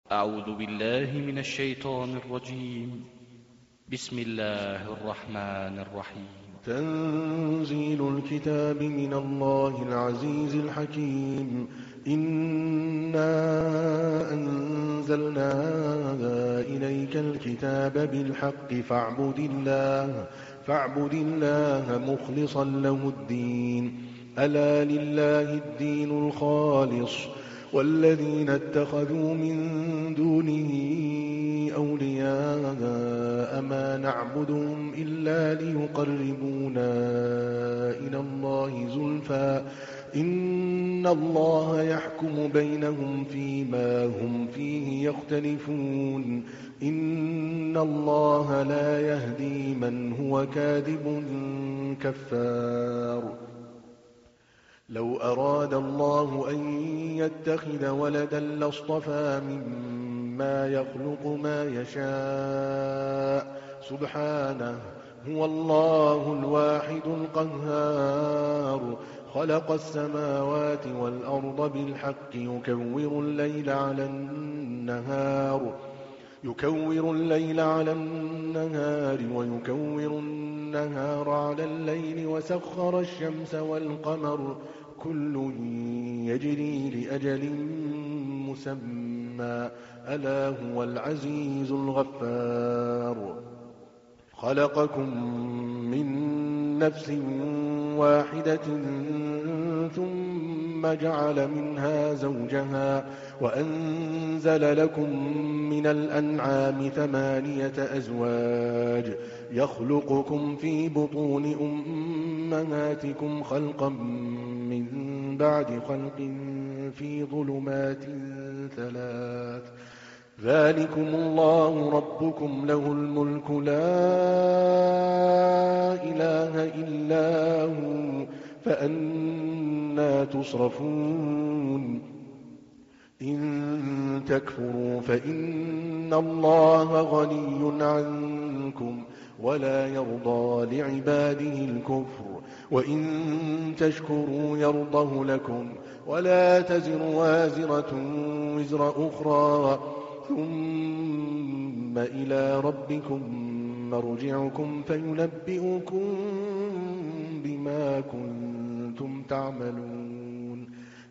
أعوذ بالله من الشيطان الرجيم. بسم الله الرحمن الرحيم. تنزيل الكتاب من الله العزيز الحكيم. إنا أنزلنا إليك الكتاب بالحق فاعبد الله مخلصا له الدين. ألا لله الدين الخالص والذين اتخذوا من دونه أولياء ما نعبدهم إلا ليقربونا إلى الله زلفى إن الله يحكم بينهم فيما هم فيه يختلفون. إن الله لا يهدي من هو كاذب كفار. لو أراد الله أن يتخذ ولدا لاصطفى مما يخلق ما يشاء سبحانه هو الله الواحد القهار. خلق السماوات والأرض بالحق يكور الليل على النهار ويكور النهار على الليل وسخر الشمس والقمر كل يجري لأجل مسمى ألا هو العزيز الغفار. خلقكم من نفس واحدة ثم جعل منها زوجها وأنزل لكم من الأنعام 8 أزواج يخلقكم في بطون أمهاتكم خلقا من بعد خلق في ظلمات 3 ذلكم الله ربكم له الملك لا إله إلا هو فأنى تصرفون. إن تكفروا فإن الله غني عنكم ولا يرضى لعباده الكفر وإن تشكروا يرضه لكم ولا تزر وازرة وزر أخرى ثم إلى ربكم مرجعكم فينبئكم بما كنتم تعملون.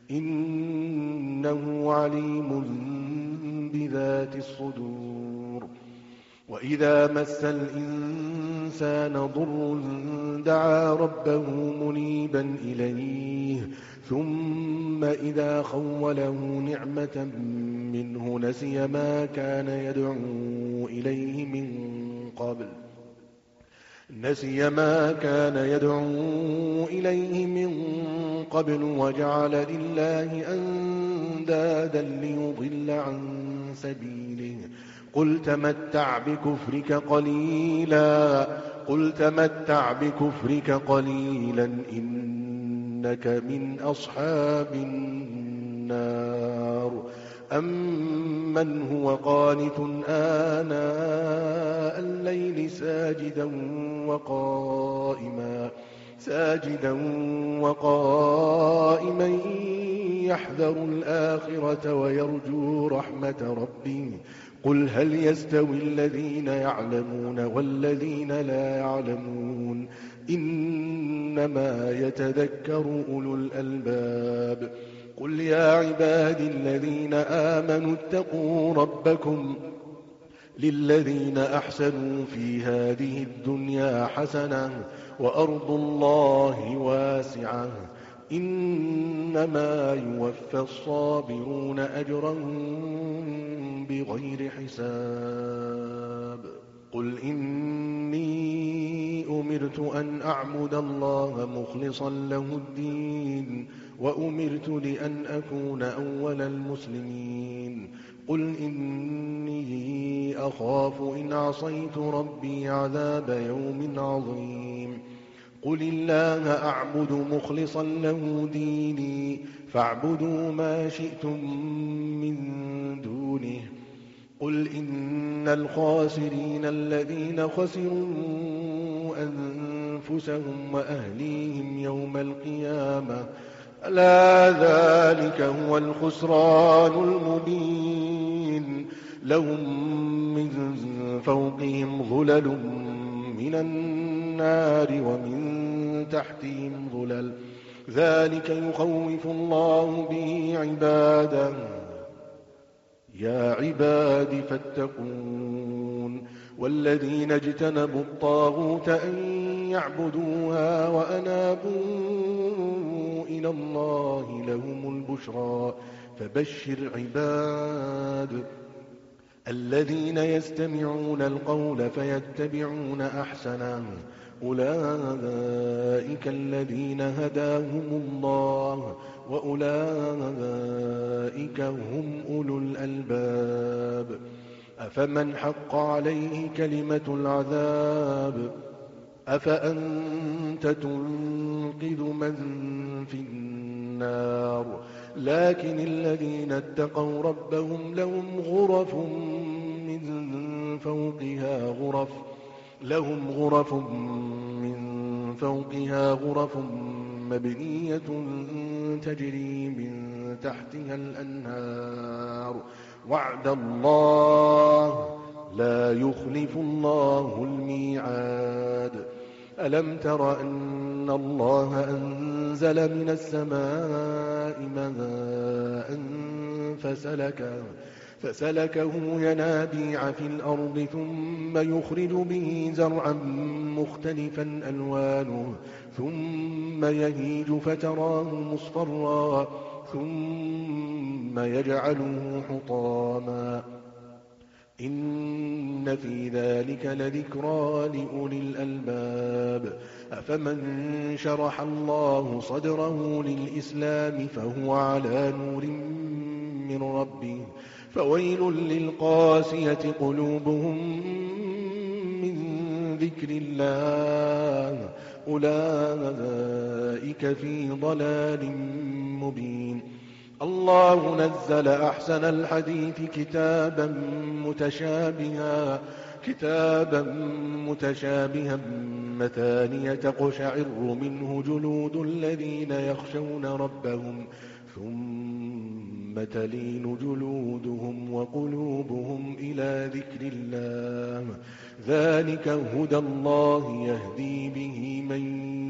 إنه عليم بذات الصدور. وإذا مس الإنسان ضر دعا ربه منيبا إليه ثم إذا خوله نعمة منه نسي ما كان يدعو إليه من قبل وجعل لله أندادا ليضل عن سبيله. قل تمتع بكفرك قليلا إنك من أصحاب النار. أمن هو قانت آناء الليل ساجدا وقائما يحذر الآخرة ويرجو رحمة ربه. قل هل يستوي الذين يعلمون والذين لا يعلمون إنما يتذكر أولو الألباب. قل يا عبادي الذين آمنوا اتقوا ربكم للذين أحسنوا في هذه الدنيا حسنة وأرض الله واسعة إنما يوفى الصابرون أجرهم بغير حساب. قل إني أمرت أن أعبد الله مخلصا له الدين وأمرت لأن أكون أول المسلمين. قل إني أخاف إن عصيت ربي عذاب يوم عظيم. قل الله أعبد مخلصا له ديني فاعبدوا ما شئتم من دونه. قل إن الخاسرين الذين خسروا أنفسهم وأهليهم يوم القيامة ألا ذلك هو الخسران المبين. لهم من فوقهم ظلل من النار ومن تحتهم ظلل، ذلك يخوف الله به عباده. يا عباد فاتقون. والذين اجتنبوا الطاغوت أن يعبدوها وأنابوا إلى الله لهم البشرى. فبشر عباد الذين يستمعون القول فيتبعون أحسنه، أولئك الذين هداهم الله وأولئك هم أولو الألباب. أفمن حق عليه كلمة العذاب أفأنت تنقذ من في النار. لكن الذين اتقوا ربهم لهم غرف من فوقها غرف مبنية تجري من تحتها الأنهار. وعد الله لا يخلف الله الميعاد. ألم تر أن الله أنزل من السماء ماء فسلكه ينابيع في الأرض ثم يخرج به زرعا مختلفا ألوانه ثم يهيج فتراه مصفرا ثم يجعله حطاما. إن في ذلك لذكرى لأولي الألباب. أفمن شرح الله صدره للإسلام فهو على نور من ربه فويل للقاسية قلوبهم من ذكر الله أولئك في ضلال مبين. الله نزل أحسن الحديث كتابا متشابها مثانية تقشعر منه جلود الذين يخشون ربهم ثم تلين جلودهم وقلوبهم إلى ذكر الله. ذلك هدى الله يهدي به من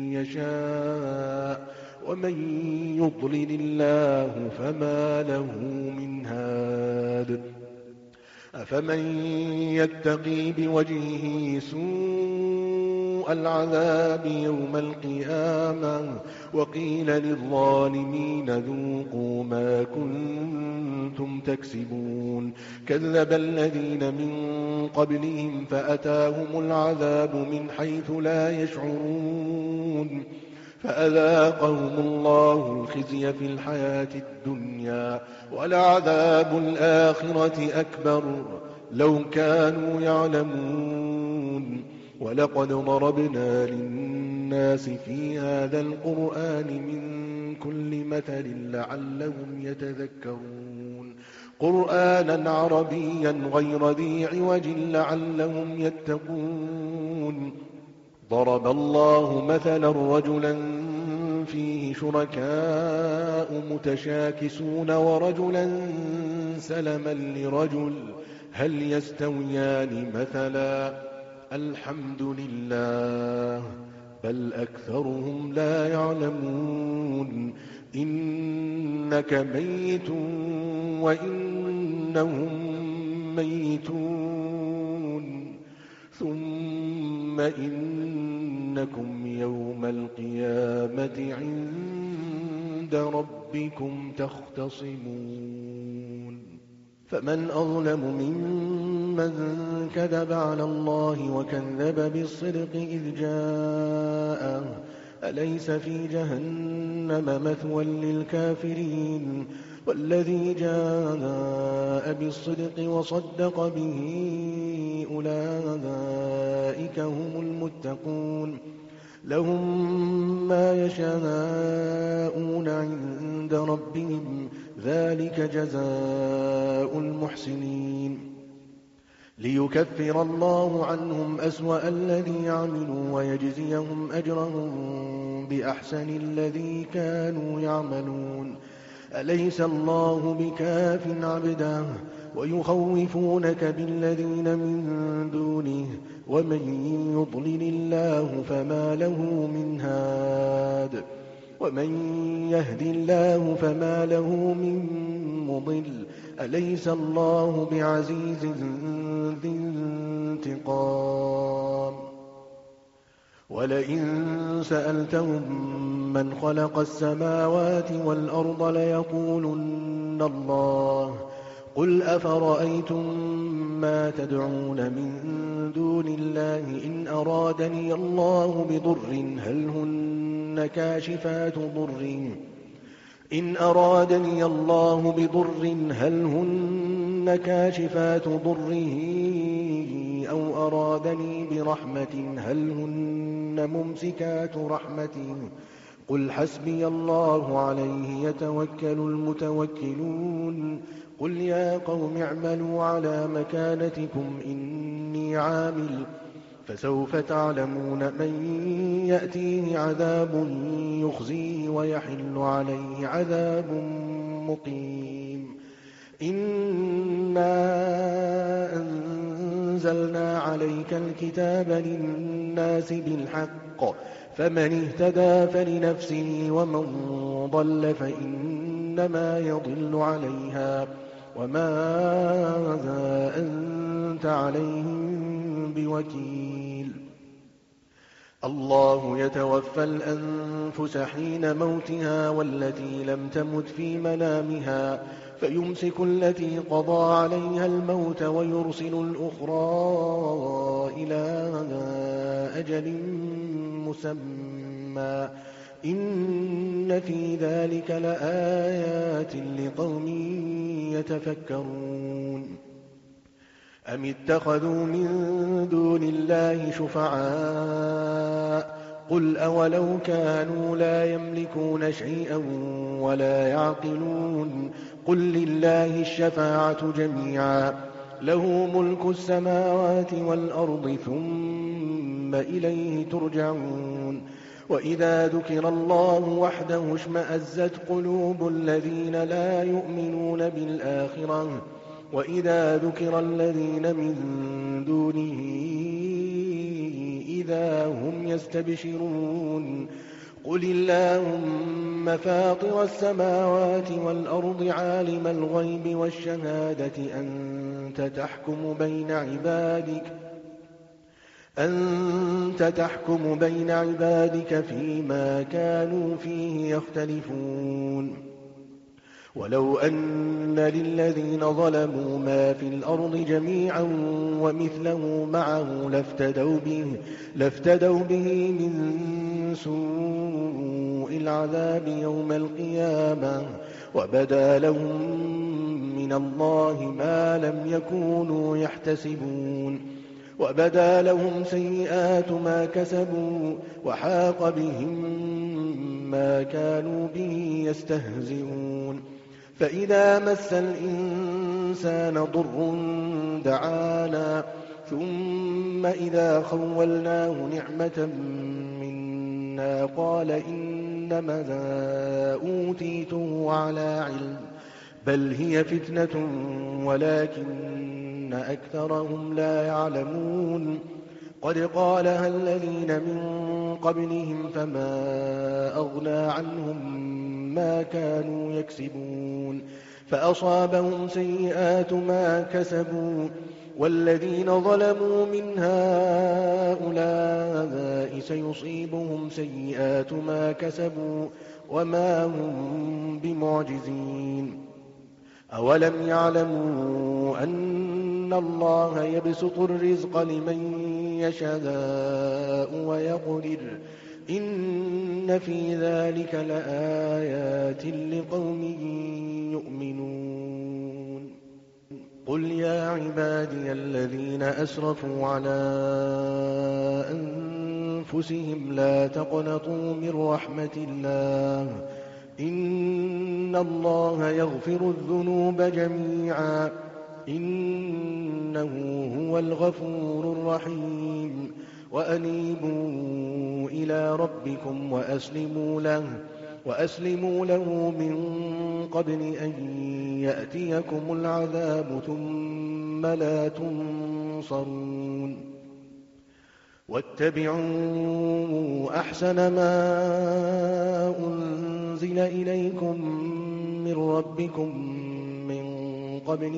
يشاء ومن يضلل الله فما له من هاد. أفمن يتقي بوجهه سوء العذاب يوم القيامة وقيل للظالمين ذوقوا ما كنتم تكسبون. كذب الذين من قبلهم فأتاهم العذاب من حيث لا يشعرون فأذاقهم الله الخزي في الحياة الدنيا ولعذاب الآخرة أكبر لو كانوا يعلمون. ولقد ضربنا للناس في هذا القرآن من كل مثل لعلهم يتذكرون. قرآنا عربيا غير ذي عوج لعلهم يتقون. ضرب الله مثلا رجلا فيه شركاء متشاكسون ورجلا سلما لرجل هل يستويان مثلا الحمد لله بل أكثرهم لا يعلمون. إنك ميت وإنهم ميتون ثم إنكم يوم القيامة عند ربكم تختصمون. فمن أظلم ممن كذب على الله وكذب بالصدق إذ جاءه أليس في جهنم مثوى للكافرين. والذي جاء بالصدق وصدق به أولئك هم المتقون. لهم ما يشاءون عند ربهم ذلك جزاء المحسنين. ليكفر الله عنهم أسوأ الذي عملوا ويجزيهم أجرهم بأحسن الذي كانوا يعملون. أليس الله بكاف عبده ويخوفونك بالذين من دونه ومن يضلل الله فما له من هاد ومن يهد الله فما له من مضل. أليس الله بعزيز ذي انتقام. ولئن سألتهم من خلق السماوات والأرض ليقولن الله. قل أفرأيتم ما تدعون من دون الله إن أرادني الله بضر هل هن كاشفات ضره أو أرادني برحمة هل هن ممسكات رحمته. قل حسبي الله عليه يتوكل المتوكلون. قل يا قوم اعملوا على مكانتكم إني عامل فسوف تعلمون من يأتيه عذاب يخزيه ويحل عليه عذاب مقيم. إنا أنزلنا عليك الكتاب للناس بالحق فمن اهتدى فلنفسه ومن ضل فإنما يضل عليها وما أنت عليهم بوكيل. الله يتوفى الأنفس حين موتها والتي لم تمت في منامها فيمسك التي قضى عليها الموت ويرسل الأخرى إلى أجل مسمى. إن في ذلك لآيات لقوم يتفكرون. أم اتخذوا من دون الله شفعاء قل أولو كانوا لا يملكون شيئا ولا يعقلون. قل لله الشفاعة جميعا له ملك السماوات والأرض ثم إليه ترجعون. وإذا ذكر الله وحده اشمأزت قلوب الذين لا يؤمنون بالآخرة وإذا ذكر الذين من دونه إذا هم يستبشرون. قل اللهم فاطر السماوات والأرض عالم الغيب والشهادة أنت تحكم بين عبادك فيما كانوا فيه يختلفون. ولو أن للذين ظلموا ما في الأرض جميعا ومثله معه لافتدوا به من سوء العذاب يوم القيامة وبدا لهم من الله ما لم يكونوا يحتسبون. وبدا لهم سيئات ما كسبوا وحاق بهم ما كانوا به يستهزئون. فإذا مس الإنسان ضر دعانا ثم إذا خولناه نعمة منا قال إنما أوتيته على علم بل هي فتنة ولكن أكثرهم لا يعلمون. قد قالها الذين من قبلهم فما أغنى عنهم ما كانوا يكسبون فأصابهم سيئات ما كسبوا والذين ظلموا من هؤلاء سيصيبهم سيئات ما كسبوا وما هم بمعجزين. أولم يعلموا أن الله يبسط الرزق لمن يشاء ويقدر إن في ذلك لآيات لقوم يؤمنون. قل يا عبادي الذين أسرفوا على أنفسهم لا تقنطوا من رحمة الله إن الله يغفر الذنوب جميعا إنه هو الغفور الرحيم وأنيبوا إلى ربكم وأسلموا له من قبل أن يأتيكم العذاب ثم لا تنصرون واتبعوا أحسن ما أنزل إليكم من ربكم من قبل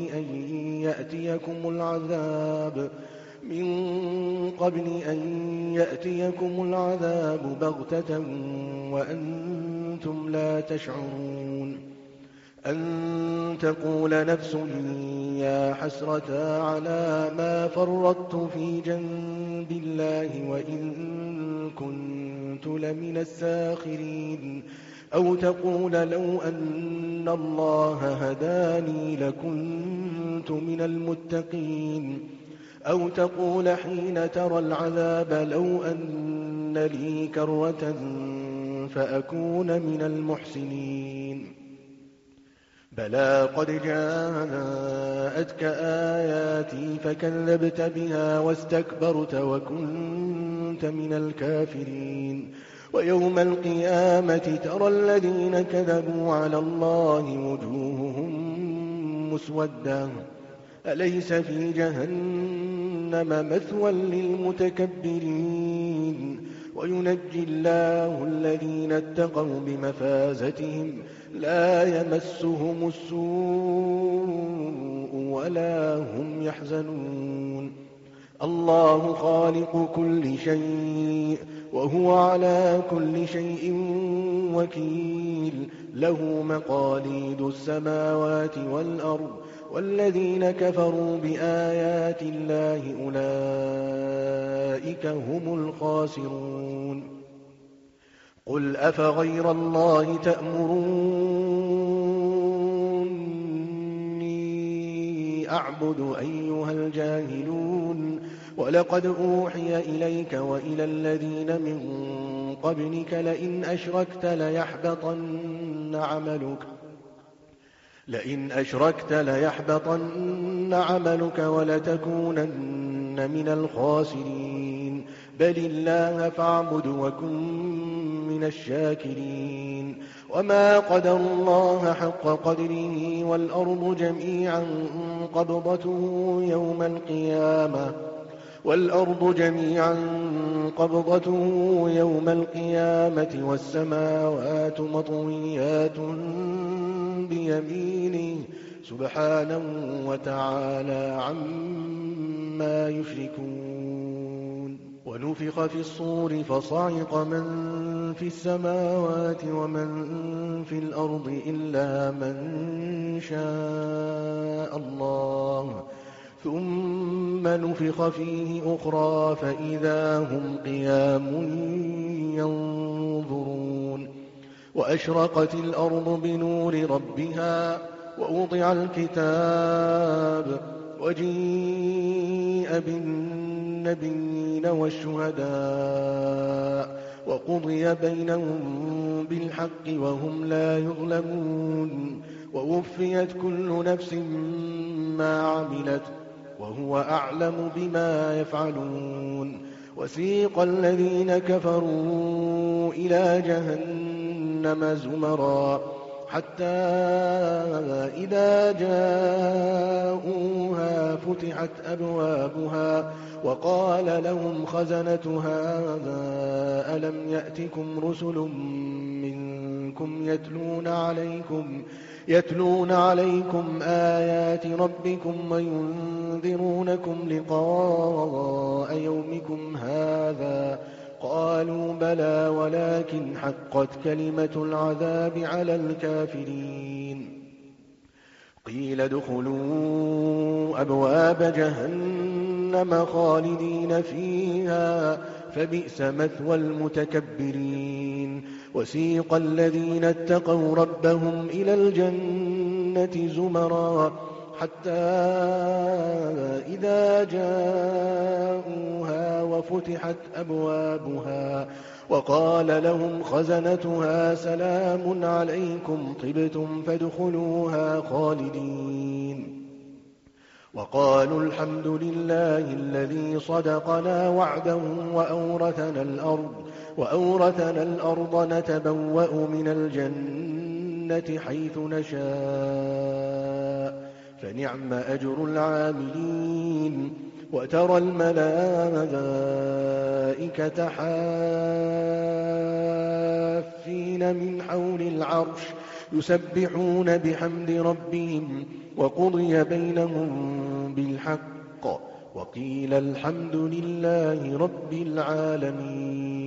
أن يأتيكم العذاب بغتة وأنتم لا تشعرون أن تقول نفس يا حسرة على ما فرطت في جنب الله وإن كنت لمن الساخرين أو تقول لو أن الله هداني لكنت من المتقين أو تقول حين ترى العذاب لو أن لي كرة فأكون من المحسنين بلى قد جاءتك آياتي فكذبت بها واستكبرت وكنت من الكافرين ويوم القيامة ترى الذين كذبوا على الله وجوههم مسودة أليس في جهنم مثوى للمتكبرين وينجي الله الذين اتقوا بمفازتهم لا يمسهم السوء ولا هم يحزنون الله خالق كل شيء وهو على كل شيء وكيل له مقاليد السماوات والأرض والذين كفروا بآيات الله أولئك هم الخاسرون قل أفغير الله تأمروني أعبد أيها الجاهلون ولقد أوحي إليك وإلى الذين من قبلك لئن أشركت ليحبطن عملك ولتكونن من الخاسرين بل الله فاعبد وكن من الشاكرين وما قدروا الله حق قدره والأرض جميعا قبضته يوم القيامة والسماوات مطويات بيمينه سبحانه وتعالى عما يشركون ونفخ في الصور فصعق من في السماوات ومن في الأرض إلا من شاء الله ثم نفخ فيه أخرى فإذا هم قيام ينظرون وأشرقت الأرض بنور ربها ووضع الكتاب وجيء بالنبيين والشهداء وقضي بينهم بالحق وهم لا يظلمون ووفيت كل نفس ما عملت وهو أعلم بما يفعلون وسيق الذين كفروا إلى جهنم زمرا حتى إذا جاءوها فتحت أبوابها وقال لهم خزنتها ألم يأتكم رسل منكم يتلون عليكم آيات ربكم وينذرونكم لقاء يومكم هذا قالوا بلى ولكن حقت كلمة العذاب على الكافرين قيل ادخلوا أبواب جهنم خالدين فيها فبئس مثوى المتكبرين وسيق الذين اتقوا ربهم إلى الجنة زمرا حتى إذا جاءوها وفتحت أبوابها وقال لهم خزنتها سلام عليكم طبتم فادخلوها خالدين وقالوا الحمد لله الذي صدقنا وعده وأورثنا الأرض نتبوأ من الجنة حيث نشاء فنعم أجر العاملين وترى الملائكة حافين من حول العرش يسبحون بحمد ربهم وقضي بينهم بالحق وقيل الحمد لله رب العالمين